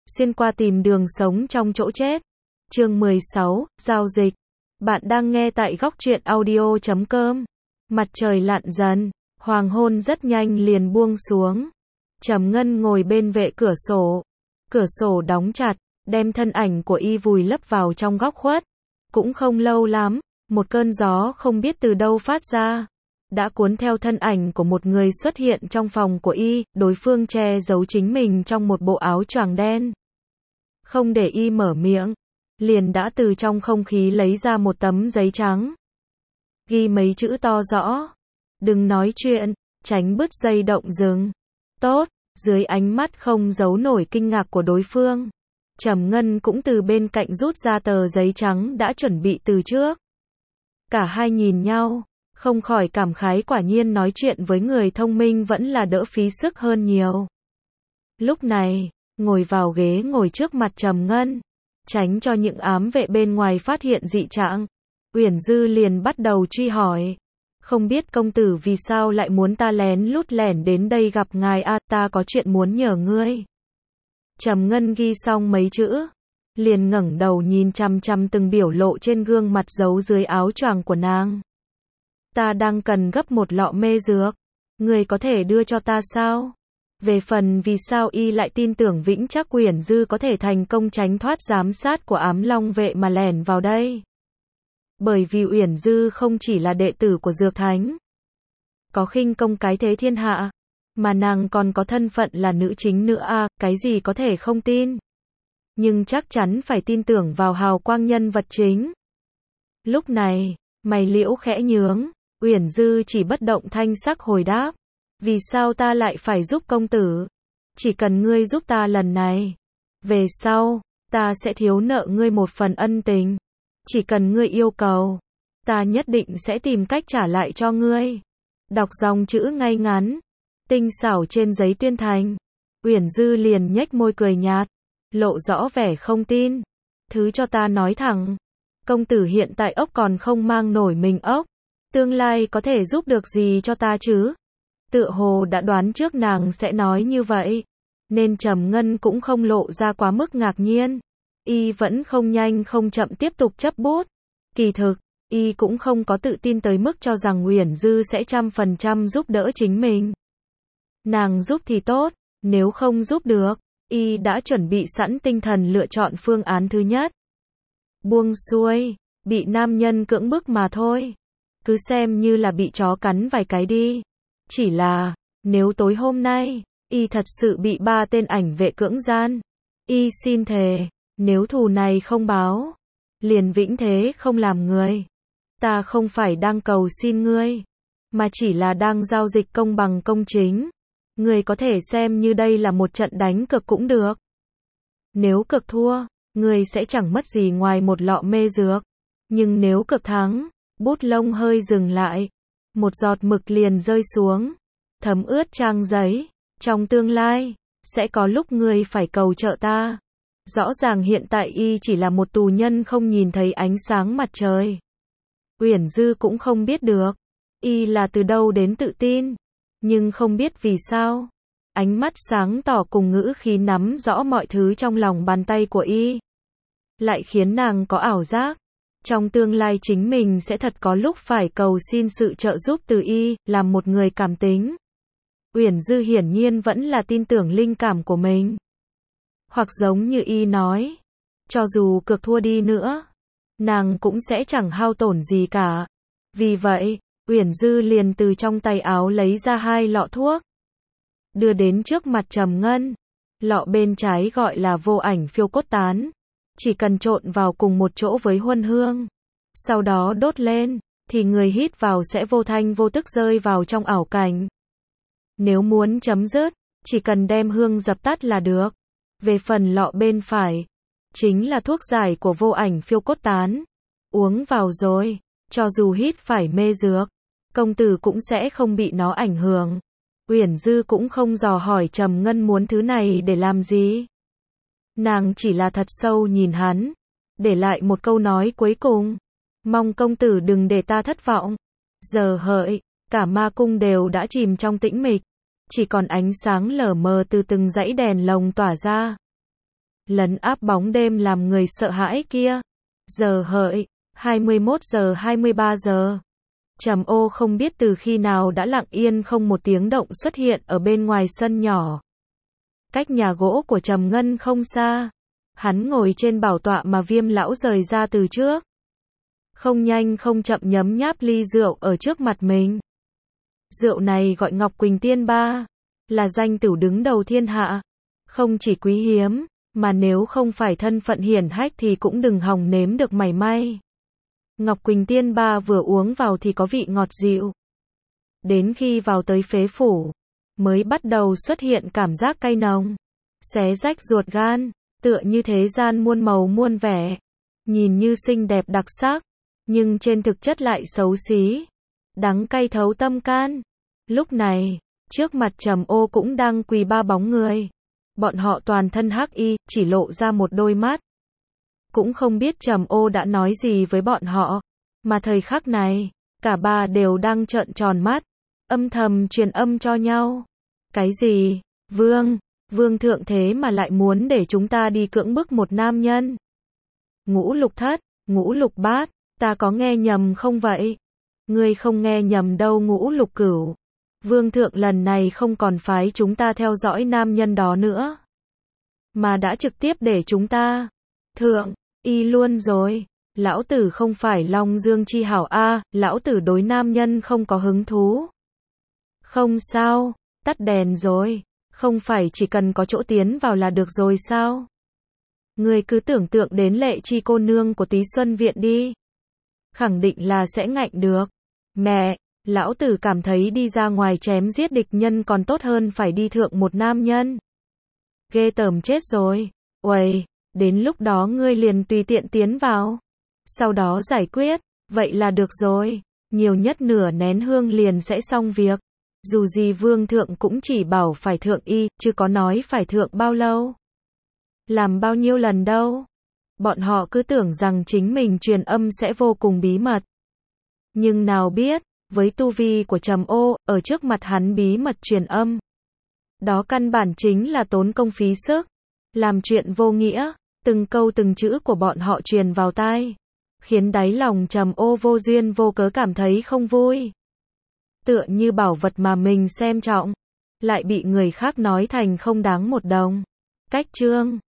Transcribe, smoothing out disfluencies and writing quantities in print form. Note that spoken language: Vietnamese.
xuyên qua tìm đường sống trong chỗ chết. Chương 16, giao dịch. Bạn đang nghe tại góc truyện audio.com. Mặt trời lặn dần, hoàng hôn rất nhanh liền buông xuống. Trầm Ngân ngồi bên vệ cửa sổ đóng chặt, đem thân ảnh của y vùi lấp vào trong góc khuất. Cũng không lâu lắm, một cơn gió không biết từ đâu phát ra, đã cuốn theo thân ảnh của một người xuất hiện trong phòng của y, đối phương che giấu chính mình trong một bộ áo choàng đen. Không để y mở miệng, liền đã từ trong không khí lấy ra một tấm giấy trắng. Ghi mấy chữ to rõ: đừng nói chuyện, tránh bứt dây động rừng. Tốt, dưới ánh mắt không giấu nổi kinh ngạc của đối phương, Trầm Ngân cũng từ bên cạnh rút ra tờ giấy trắng đã chuẩn bị từ trước. Cả hai nhìn nhau, không khỏi cảm khái, quả nhiên nói chuyện với người thông minh vẫn là đỡ phí sức hơn nhiều. Lúc này, ngồi vào ghế ngồi trước mặt Trầm Ngân, tránh cho những ám vệ bên ngoài phát hiện dị trạng, Uyển Dư liền bắt đầu truy hỏi. Không biết công tử vì sao lại muốn ta lén lút lẻn đến đây gặp ngài a, ta có chuyện muốn nhờ ngươi. Trầm Ngân ghi xong mấy chữ, liền ngẩng đầu nhìn chằm chằm từng biểu lộ trên gương mặt giấu dưới áo choàng của nàng. Ta đang cần gấp một lọ mê dược, người có thể đưa cho ta sao? Về phần vì sao y lại tin tưởng vững chắc Uyển Dư có thể thành công tránh thoát giám sát của Ám Long vệ mà lẻn vào đây. Bởi vì Uyển Dư không chỉ là đệ tử của Dược Thánh, có khinh công cái thế thiên hạ, mà nàng còn có thân phận là nữ chính nữa a, cái gì có thể không tin. Nhưng chắc chắn phải tin tưởng vào hào quang nhân vật chính. Lúc này, mày liễu khẽ nhướng, Uyển Dư chỉ bất động thanh sắc hồi đáp. Vì sao ta lại phải giúp công tử? Chỉ cần ngươi giúp ta lần này, về sau, ta sẽ thiếu nợ ngươi một phần ân tình. Chỉ cần ngươi yêu cầu, ta nhất định sẽ tìm cách trả lại cho ngươi. Đọc dòng chữ ngay ngắn, tinh xảo trên giấy tuyên thành, Uyển Dư liền nhếch môi cười nhạt, lộ rõ vẻ không tin. Thứ cho ta nói thẳng, công tử hiện tại ốc còn không mang nổi mình ốc, tương lai có thể giúp được gì cho ta chứ? Tựa hồ đã đoán trước nàng sẽ nói như vậy, nên Trầm Ngân cũng không lộ ra quá mức ngạc nhiên. Y vẫn không nhanh không chậm tiếp tục chấp bút. Kỳ thực, y cũng không có tự tin tới mức cho rằng Uyển Dư sẽ 100% giúp đỡ chính mình. Nàng giúp thì tốt, nếu không giúp được, y đã chuẩn bị sẵn tinh thần lựa chọn phương án thứ nhất. Buông xuôi, bị nam nhân cưỡng bức mà thôi. Cứ xem như là bị chó cắn vài cái đi. Chỉ là, nếu tối hôm nay, y thật sự bị 3 tên ảnh vệ cưỡng gian, y xin thề, nếu thù này không báo, liền vĩnh thế không làm người. Ta không phải đang cầu xin ngươi, mà chỉ là đang giao dịch công bằng công chính. Ngươi có thể xem như đây là một trận đánh cược cũng được. Nếu cược thua, ngươi sẽ chẳng mất gì ngoài một lọ mê dược. Nhưng nếu cược thắng, bút lông hơi dừng lại, một giọt mực liền rơi xuống, thấm ướt trang giấy. Trong tương lai, sẽ có lúc ngươi phải cầu trợ ta. Rõ ràng hiện tại y chỉ là một tù nhân không nhìn thấy ánh sáng mặt trời. Uyển Dư cũng không biết được, y là từ đâu đến tự tin. Nhưng không biết vì sao, ánh mắt sáng tỏ cùng ngữ khí nắm rõ mọi thứ trong lòng bàn tay của y, lại khiến nàng có ảo giác. Trong tương lai chính mình sẽ thật có lúc phải cầu xin sự trợ giúp từ y, làm một người cảm tính. Uyển Dư hiển nhiên vẫn là tin tưởng linh cảm của mình. Hoặc giống như y nói, cho dù cược thua đi nữa, nàng cũng sẽ chẳng hao tổn gì cả. Vì vậy, Uyển Dư liền từ trong tay áo lấy ra 2 lọ thuốc, đưa đến trước mặt Trầm Ngân. Lọ bên trái gọi là vô ảnh phiêu cốt tán, chỉ cần trộn vào cùng một chỗ với huân hương, sau đó đốt lên, thì người hít vào sẽ vô thanh vô tức rơi vào trong ảo cảnh. Nếu muốn chấm dứt, chỉ cần đem hương dập tắt là được. Về phần lọ bên phải, chính là thuốc giải của vô ảnh phiêu cốt tán. Uống vào rồi, cho dù hít phải mê dược, công tử cũng sẽ không bị nó ảnh hưởng. Uyển Dư cũng không dò hỏi Trầm Ngân muốn thứ này để làm gì. Nàng chỉ là thật sâu nhìn hắn, để lại một câu nói cuối cùng. Mong công tử đừng để ta thất vọng. Giờ hợi, cả ma cung đều đã chìm trong tĩnh mịch. Chỉ còn ánh sáng lờ mờ từ từng dãy đèn lồng tỏa ra. lấn áp bóng đêm làm người sợ hãi kia. Giờ hợi, 21 giờ 23 giờ. Trầm Ô không biết từ khi nào đã lặng yên không một tiếng động xuất hiện ở bên ngoài sân nhỏ. Cách nhà gỗ của Trầm Ngân không xa. Hắn ngồi trên bảo tọa mà Viêm lão rời ra từ trước. Không nhanh không chậm nhấm nháp ly rượu ở trước mặt mình. Rượu này gọi Ngọc Quỳnh Tiên Ba, là danh tửu đứng đầu thiên hạ. Không chỉ quý hiếm, mà nếu không phải thân phận hiển hách thì cũng đừng hòng nếm được mảy may. Ngọc Quỳnh Tiên Ba vừa uống vào thì có vị ngọt dịu. Đến khi vào tới phế phủ, mới bắt đầu xuất hiện cảm giác cay nồng, xé rách ruột gan, tựa như thế gian muôn màu muôn vẻ. Nhìn như xinh đẹp đặc sắc, nhưng trên thực chất lại xấu xí, đắng cay thấu tâm can. Lúc này, trước mặt Trầm Ô cũng đang quỳ ba bóng người. Bọn họ toàn thân hắc y, chỉ lộ ra một đôi mắt. Cũng không biết Trầm Ô đã nói gì với bọn họ, mà thời khắc này, cả ba đều đang trợn tròn mắt, âm thầm truyền âm cho nhau. Cái gì? Vương thượng thế mà lại muốn để chúng ta đi cưỡng bức một nam nhân? Ngũ Lục Thất, Ngũ Lục Bát, ta có nghe nhầm không vậy? Ngươi không nghe nhầm đâu Ngũ Lục Cửu. Vương thượng lần này không còn phái chúng ta theo dõi nam nhân đó nữa, mà đã trực tiếp để chúng ta thượng y luôn rồi. Lão tử không phải Long Dương chi hảo a, lão tử đối nam nhân không có hứng thú. Không sao, tắt đèn rồi, không phải chỉ cần có chỗ tiến vào là được rồi sao? Ngươi cứ tưởng tượng đến Lệ Chi cô nương của Túy Xuân Viện đi. Khẳng định là sẽ ngạnh được. Mẹ, lão tử cảm thấy đi ra ngoài chém giết địch nhân còn tốt hơn phải đi thượng một nam nhân. Ghê tởm chết rồi. Uầy, đến lúc đó ngươi liền tùy tiện tiến vào, sau đó giải quyết, vậy là được rồi. Nhiều nhất nửa nén hương liền sẽ xong việc. Dù gì vương thượng cũng chỉ bảo phải thượng y, chứ có nói phải thượng bao lâu, làm bao nhiêu lần đâu. Bọn họ cứ tưởng rằng chính mình truyền âm sẽ vô cùng bí mật. Nhưng nào biết, với tu vi của Trầm Ô, ở trước mặt hắn bí mật truyền âm, đó căn bản chính là tốn công phí sức, làm chuyện vô nghĩa. Từng câu từng chữ của bọn họ truyền vào tai, khiến đáy lòng Trầm Ô vô duyên vô cớ cảm thấy không vui. Tựa như bảo vật mà mình xem trọng, lại bị người khác nói thành không đáng một đồng. Cách chương